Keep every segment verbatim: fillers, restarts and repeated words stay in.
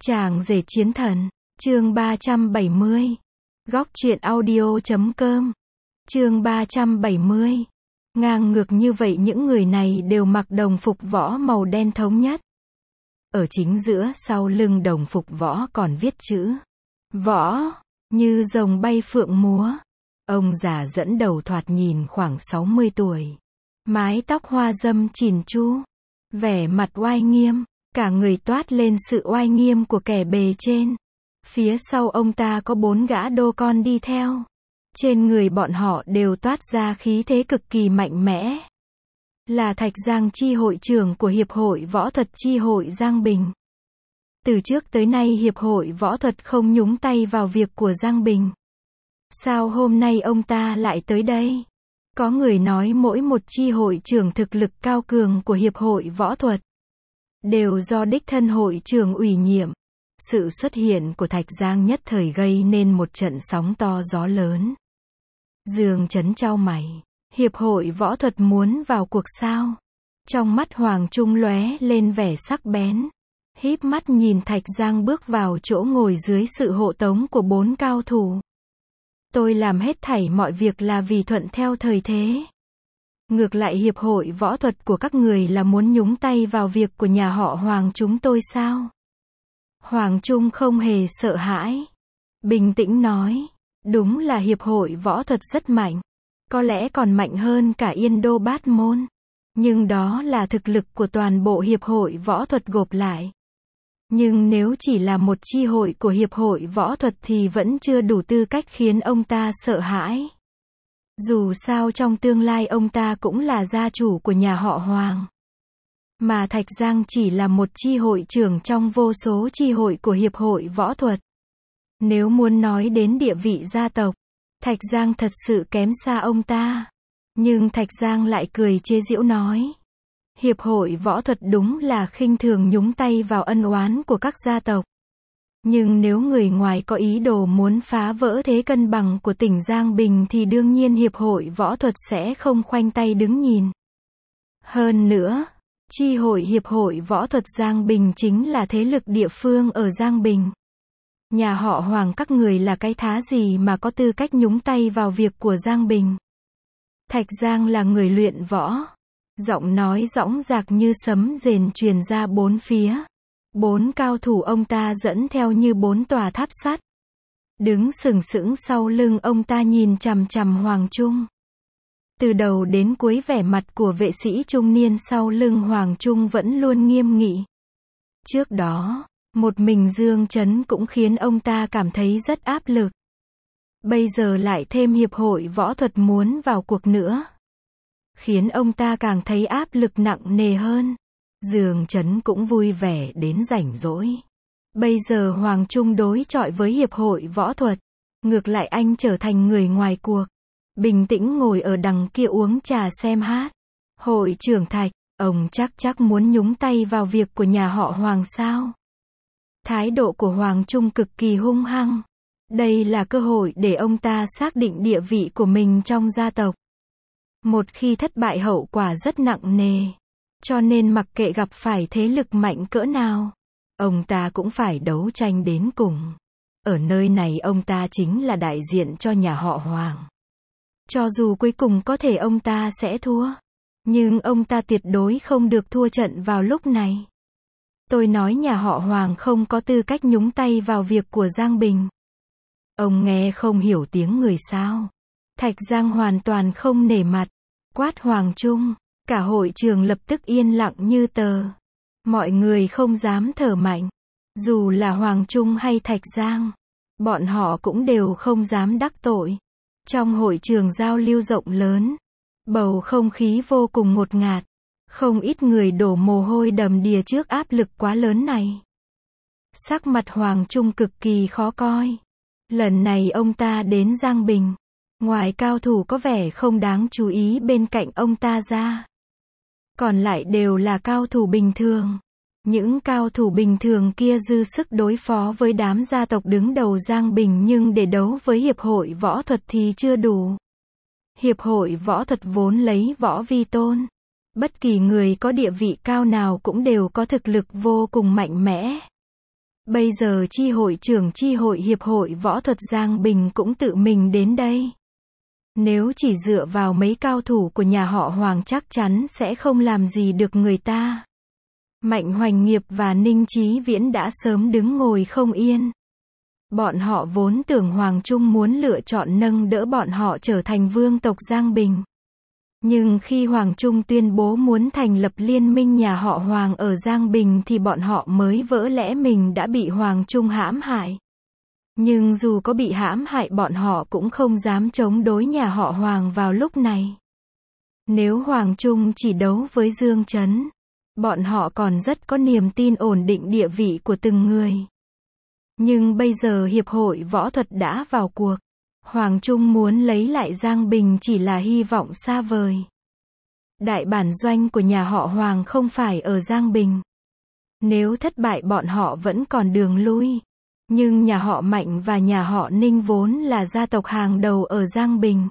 Chàng rể chiến thần, chương ba trăm bảy mươi. Góc truyện audio chấm com. Chương ba trăm bảy mươi. Ngang ngược như vậy những người này đều mặc đồng phục võ màu đen thống nhất. Ở chính giữa sau lưng đồng phục võ còn viết chữ võ, như rồng bay phượng múa. Ông già dẫn đầu thoạt nhìn khoảng sáu mươi tuổi. Mái tóc hoa dâm chỉn chu. Vẻ mặt oai nghiêm. Cả người toát lên sự oai nghiêm của kẻ bề trên. Phía sau ông ta có bốn gã đô con đi theo. Trên người bọn họ đều toát ra khí thế cực kỳ mạnh mẽ. Là Thạch Giang chi hội trưởng của Hiệp hội Võ thuật chi hội Giang Bình. Từ trước tới nay Hiệp hội Võ thuật không nhúng tay vào việc của Giang Bình. Sao hôm nay ông ta lại tới đây? Có người nói mỗi một chi hội trưởng thực lực cao cường của Hiệp hội Võ thuật đều do đích thân hội trưởng ủy nhiệm. Sự xuất hiện của Thạch Giang nhất thời gây nên một trận sóng to gió lớn. Dương Chấn chau mày. Hiệp hội Võ thuật muốn vào cuộc sao? Trong mắt Hoàng Trung lóe lên vẻ sắc bén. Híp mắt nhìn Thạch Giang bước vào chỗ ngồi dưới sự hộ tống của bốn cao thủ. Tôi làm hết thảy mọi việc là vì thuận theo thời thế. Ngược lại Hiệp hội Võ thuật của các người là muốn nhúng tay vào việc của nhà họ Hoàng chúng tôi sao? Hoàng Trung không hề sợ hãi. Bình tĩnh nói. Đúng là Hiệp hội Võ thuật rất mạnh. Có lẽ còn mạnh hơn cả Yên Đô Bát Môn. Nhưng đó là thực lực của toàn bộ Hiệp hội Võ thuật gộp lại. Nhưng nếu chỉ là một chi hội của Hiệp hội Võ thuật thì vẫn chưa đủ tư cách khiến ông ta sợ hãi. Dù sao trong tương lai ông ta cũng là gia chủ của nhà họ Hoàng. Mà Thạch Giang chỉ là một chi hội trưởng trong vô số chi hội của Hiệp hội Võ thuật. Nếu muốn nói đến địa vị gia tộc, Thạch Giang thật sự kém xa ông ta. Nhưng Thạch Giang lại cười chế giễu nói. Hiệp hội Võ thuật đúng là khinh thường nhúng tay vào ân oán của các gia tộc. Nhưng nếu người ngoài có ý đồ muốn phá vỡ thế cân bằng của tỉnh Giang Bình thì đương nhiên Hiệp hội Võ thuật sẽ không khoanh tay đứng nhìn. Hơn nữa, chi hội Hiệp hội Võ thuật Giang Bình chính là thế lực địa phương ở Giang Bình. Nhà họ Hoàng các người là cái thá gì mà có tư cách nhúng tay vào việc của Giang Bình. Thạch Giang là người luyện võ. Giọng nói dõng dạc như sấm rền truyền ra bốn phía. Bốn cao thủ ông ta dẫn theo như bốn tòa tháp sắt. Đứng sừng sững sau lưng ông ta nhìn chằm chằm Hoàng Trung. Từ đầu đến cuối vẻ mặt của vệ sĩ trung niên sau lưng Hoàng Trung vẫn luôn nghiêm nghị. Trước đó, một mình Dương Chấn cũng khiến ông ta cảm thấy rất áp lực. Bây giờ lại thêm Hiệp hội Võ thuật muốn vào cuộc nữa. Khiến ông ta càng thấy áp lực nặng nề hơn. Dương Chấn cũng vui vẻ đến rảnh rỗi. Bây giờ Hoàng Trung đối chọi với Hiệp hội Võ thuật. Ngược lại anh trở thành người ngoài cuộc. Bình tĩnh ngồi ở đằng kia uống trà xem hát. Hội trưởng Thạch, ông chắc chắc muốn nhúng tay vào việc của nhà họ Hoàng sao? Thái độ của Hoàng Trung cực kỳ hung hăng. Đây là cơ hội để ông ta xác định địa vị của mình trong gia tộc. Một khi thất bại hậu quả rất nặng nề. Cho nên mặc kệ gặp phải thế lực mạnh cỡ nào, ông ta cũng phải đấu tranh đến cùng. Ở nơi này ông ta chính là đại diện cho nhà họ Hoàng. Cho dù cuối cùng có thể ông ta sẽ thua, nhưng ông ta tuyệt đối không được thua trận vào lúc này. Tôi nói nhà họ Hoàng không có tư cách nhúng tay vào việc của Giang Bình. Ông nghe không hiểu tiếng người sao? Thạch Giang hoàn toàn không nể mặt, quát Hoàng Trung. Cả hội trường lập tức yên lặng như tờ. Mọi người không dám thở mạnh. Dù là Hoàng Trung hay Thạch Giang, bọn họ cũng đều không dám đắc tội. Trong hội trường giao lưu rộng lớn, bầu không khí vô cùng ngột ngạt. Không ít người đổ mồ hôi đầm đìa trước áp lực quá lớn này. Sắc mặt Hoàng Trung cực kỳ khó coi. Lần này ông ta đến Giang Bình, ngoài cao thủ có vẻ không đáng chú ý bên cạnh ông ta ra, còn lại đều là cao thủ bình thường. Những cao thủ bình thường kia dư sức đối phó với đám gia tộc đứng đầu Giang Bình nhưng để đấu với Hiệp hội Võ thuật thì chưa đủ. Hiệp hội Võ thuật vốn lấy võ vi tôn. Bất kỳ người có địa vị cao nào cũng đều có thực lực vô cùng mạnh mẽ. Bây giờ chi hội trưởng chi hội hiệp hội võ thuật Giang Bình cũng tự mình đến đây. Nếu chỉ dựa vào mấy cao thủ của nhà họ Hoàng chắc chắn sẽ không làm gì được người ta. Mạnh Hoành Nghiệp và Ninh Chí Viễn đã sớm đứng ngồi không yên. Bọn họ vốn tưởng Hoàng Trung muốn lựa chọn nâng đỡ bọn họ trở thành vương tộc Giang Bình. Nhưng khi Hoàng Trung tuyên bố muốn thành lập liên minh nhà họ Hoàng ở Giang Bình thì bọn họ mới vỡ lẽ mình đã bị Hoàng Trung hãm hại. Nhưng dù có bị hãm hại bọn họ cũng không dám chống đối nhà họ Hoàng vào lúc này. Nếu Hoàng Trung chỉ đấu với Dương Chấn, bọn họ còn rất có niềm tin ổn định địa vị của từng người. Nhưng bây giờ Hiệp hội Võ thuật đã vào cuộc. Hoàng Trung muốn lấy lại Giang Bình chỉ là hy vọng xa vời. Đại bản doanh của nhà họ Hoàng không phải ở Giang Bình. Nếu thất bại bọn họ vẫn còn đường lui. Nhưng nhà họ Mạnh và nhà họ Ninh vốn là gia tộc hàng đầu ở Giang Bình.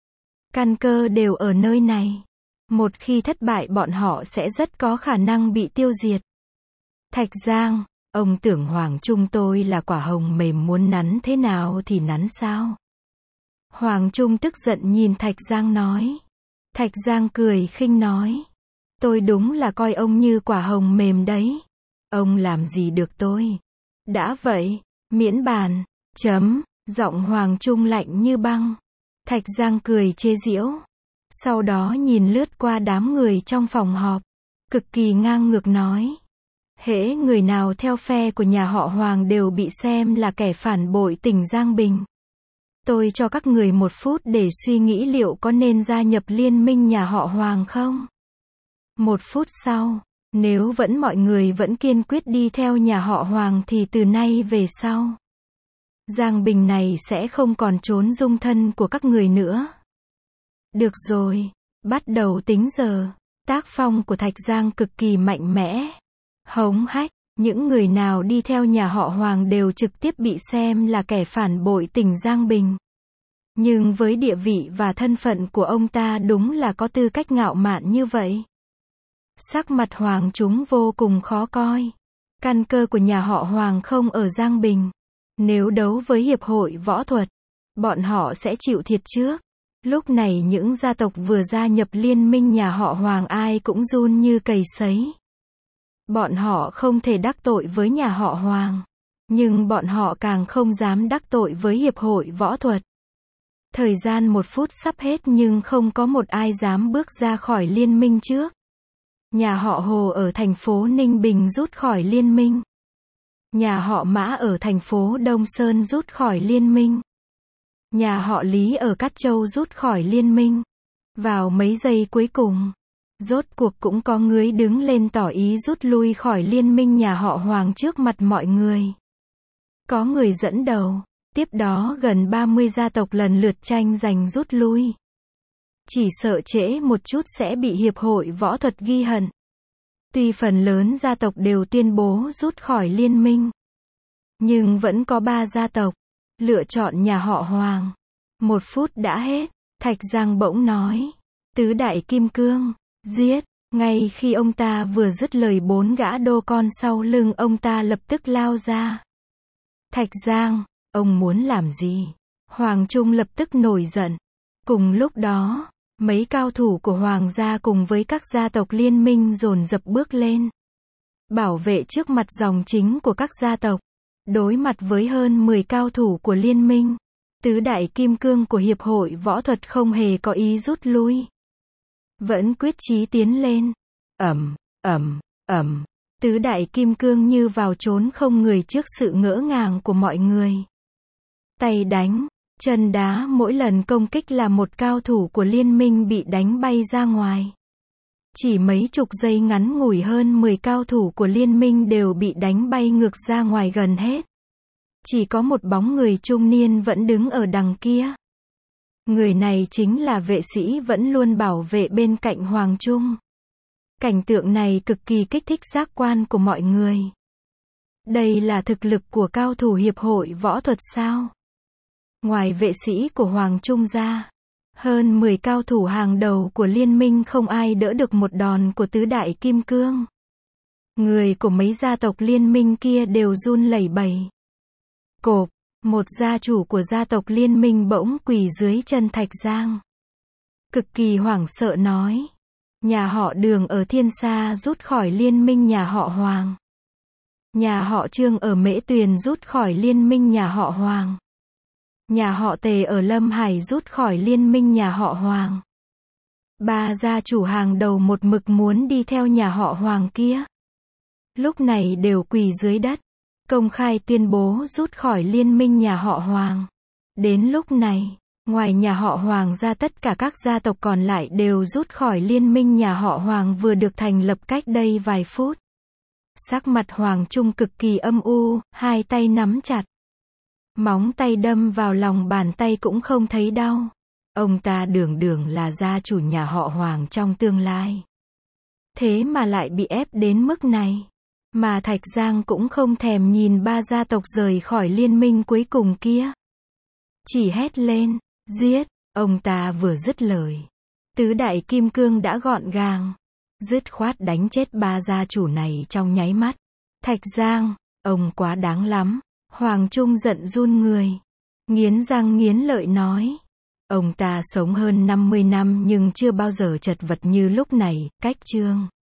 Căn cơ đều ở nơi này. Một khi thất bại bọn họ sẽ rất có khả năng bị tiêu diệt. Thạch Giang, ông tưởng Hoàng Trung tôi là quả hồng mềm muốn nắn thế nào thì nắn sao? Hoàng Trung tức giận nhìn Thạch Giang nói. Thạch Giang cười khinh nói. Tôi đúng là coi ông như quả hồng mềm đấy. Ông làm gì được tôi? Đã vậy, miễn bàn, chấm, giọng Hoàng Trung lạnh như băng. Thạch Giang cười chế giễu. Sau đó nhìn lướt qua đám người trong phòng họp. Cực kỳ ngang ngược nói. Hễ người nào theo phe của nhà họ Hoàng đều bị xem là kẻ phản bội tỉnh Giang Bình. Tôi cho các người một phút để suy nghĩ liệu có nên gia nhập liên minh nhà họ Hoàng không? Một phút sau, nếu vẫn mọi người vẫn kiên quyết đi theo nhà họ Hoàng thì từ nay về sau, Giang Bình này sẽ không còn trốn dung thân của các người nữa. Được rồi, bắt đầu tính giờ. Tác phong của Thạch Giang cực kỳ mạnh mẽ. Hống hách, những người nào đi theo nhà họ Hoàng đều trực tiếp bị xem là kẻ phản bội tỉnh Giang Bình. Nhưng với địa vị và thân phận của ông ta đúng là có tư cách ngạo mạn như vậy. Sắc mặt Hoàng Trung vô cùng khó coi. Căn cơ của nhà họ Hoàng không ở Giang Bình. Nếu đấu với Hiệp hội Võ thuật, bọn họ sẽ chịu thiệt trước. Lúc này những gia tộc vừa gia nhập liên minh nhà họ Hoàng ai cũng run như cầy sấy. Bọn họ không thể đắc tội với nhà họ Hoàng. Nhưng bọn họ càng không dám đắc tội với Hiệp hội Võ thuật. Thời gian một phút sắp hết nhưng không có một ai dám bước ra khỏi liên minh trước. Nhà họ Hồ ở thành phố Ninh Bình rút khỏi liên minh. Nhà họ Mã ở thành phố Đông Sơn rút khỏi liên minh. Nhà họ Lý ở Cát Châu rút khỏi liên minh. Vào mấy giây cuối cùng, rốt cuộc cũng có người đứng lên tỏ ý rút lui khỏi liên minh nhà họ Hoàng trước mặt mọi người. Có người dẫn đầu, tiếp đó gần ba mươi gia tộc lần lượt tranh giành rút lui. Chỉ sợ trễ một chút sẽ bị Hiệp hội Võ thuật ghi hận. Tuy phần lớn gia tộc đều tuyên bố rút khỏi liên minh, nhưng vẫn có ba gia tộc lựa chọn nhà họ Hoàng. Một phút đã hết, Thạch Giang bỗng nói. Tứ đại kim cương, giết. Ngay khi ông ta vừa dứt lời bốn gã đô con sau lưng ông ta lập tức lao ra. Thạch Giang, ông muốn làm gì? Hoàng Trung lập tức nổi giận. Cùng lúc đó, mấy cao thủ của Hoàng gia cùng với các gia tộc liên minh dồn dập bước lên. Bảo vệ trước mặt dòng chính của các gia tộc. Đối mặt với hơn mười cao thủ của liên minh, tứ đại kim cương của Hiệp hội Võ thuật không hề có ý rút lui. Vẫn quyết chí tiến lên. Ầm, ầm, ầm. Tứ đại kim cương như vào trốn không người trước sự ngỡ ngàng của mọi người. Tay đánh, chân đá mỗi lần công kích là một cao thủ của liên minh bị đánh bay ra ngoài. Chỉ mấy chục giây ngắn ngủi hơn mười cao thủ của liên minh đều bị đánh bay ngược ra ngoài gần hết. Chỉ có một bóng người trung niên vẫn đứng ở đằng kia. Người này chính là vệ sĩ vẫn luôn bảo vệ bên cạnh Hoàng Trung. Cảnh tượng này cực kỳ kích thích giác quan của mọi người. Đây là thực lực của cao thủ Hiệp hội Võ thuật sao? Ngoài vệ sĩ của Hoàng Trung ra, hơn mười cao thủ hàng đầu của liên minh không ai đỡ được một đòn của tứ đại kim cương. Người của mấy gia tộc liên minh kia đều run lẩy bẩy. Cộp, một gia chủ của gia tộc liên minh bỗng quỳ dưới chân Thạch Giang. Cực kỳ hoảng sợ nói. Nhà họ Đường ở Thiên Sa rút khỏi liên minh nhà họ Hoàng. Nhà họ Trương ở Mễ Tuyền rút khỏi liên minh nhà họ Hoàng. Nhà họ Tề ở Lâm Hải rút khỏi liên minh nhà họ Hoàng. Ba gia chủ hàng đầu một mực muốn đi theo nhà họ Hoàng kia. Lúc này đều quỳ dưới đất, công khai tuyên bố rút khỏi liên minh nhà họ Hoàng. Đến lúc này, ngoài nhà họ Hoàng ra tất cả các gia tộc còn lại đều rút khỏi liên minh nhà họ Hoàng vừa được thành lập cách đây vài phút. Sắc mặt Hoàng Trung cực kỳ âm u, hai tay nắm chặt. Móng tay đâm vào lòng bàn tay cũng không thấy đau. Ông ta đường đường là gia chủ nhà họ Hoàng trong tương lai. Thế mà lại bị ép đến mức này. Mà Thạch Giang cũng không thèm nhìn ba gia tộc rời khỏi liên minh cuối cùng kia. Chỉ hét lên, giết, ông ta vừa dứt lời. Tứ đại kim cương đã gọn gàng, dứt khoát đánh chết ba gia chủ này trong nháy mắt. Thạch Giang, ông quá đáng lắm. Hoàng Trung giận run người. Nghiến răng nghiến lợi nói. Ông ta sống hơn năm mươi năm nhưng chưa bao giờ chật vật như lúc này, cách Trương